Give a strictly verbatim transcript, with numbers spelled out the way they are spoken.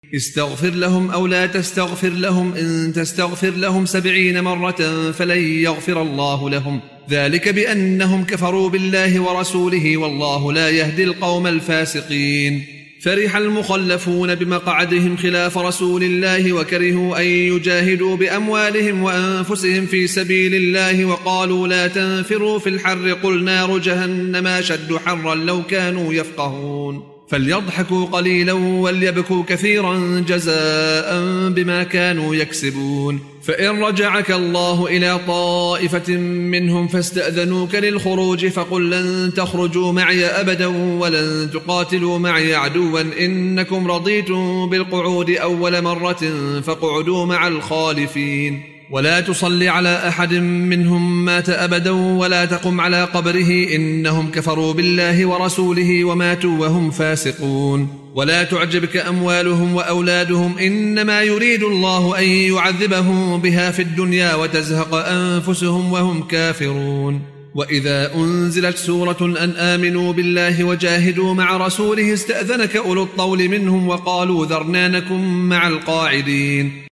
استغفر لهم أو لا تستغفر لهم إن تستغفر لهم سبعين مرة فلن يغفر الله لهم ذلك بأنهم كفروا بالله ورسوله والله لا يهدي القوم الفاسقين. فرح المخلفون بمقعدهم خلاف رسول الله وكرهوا أن يجاهدوا بأموالهم وأنفسهم في سبيل الله وقالوا لا تنفروا في الحر قل نار جهنم أشد حرا لو كانوا يفقهون. فليضحكوا قليلا وليبكوا كثيرا جزاء بما كانوا يكسبون. فإن رجعك الله إلى طائفة منهم فاستأذنوك للخروج فقل لن تخرجوا معي أبدا ولن تقاتلوا معي عدوا إنكم رضيتم بالقعود أول مرة فاقعدوا مع الخالفين. ولا تصل على أحد منهم مات أبدا ولا تقم على قبره إنهم كفروا بالله ورسوله وماتوا وهم فاسقون. ولا تعجبك أموالهم وأولادهم إنما يريد الله أن يعذبهم بها في الدنيا وتزهق أنفسهم وهم كافرون. وإذا أنزلت سورة أن آمنوا بالله وجاهدوا مع رسوله استأذنك أولو الطول منهم وقالوا ذرنا نكن مع القاعدين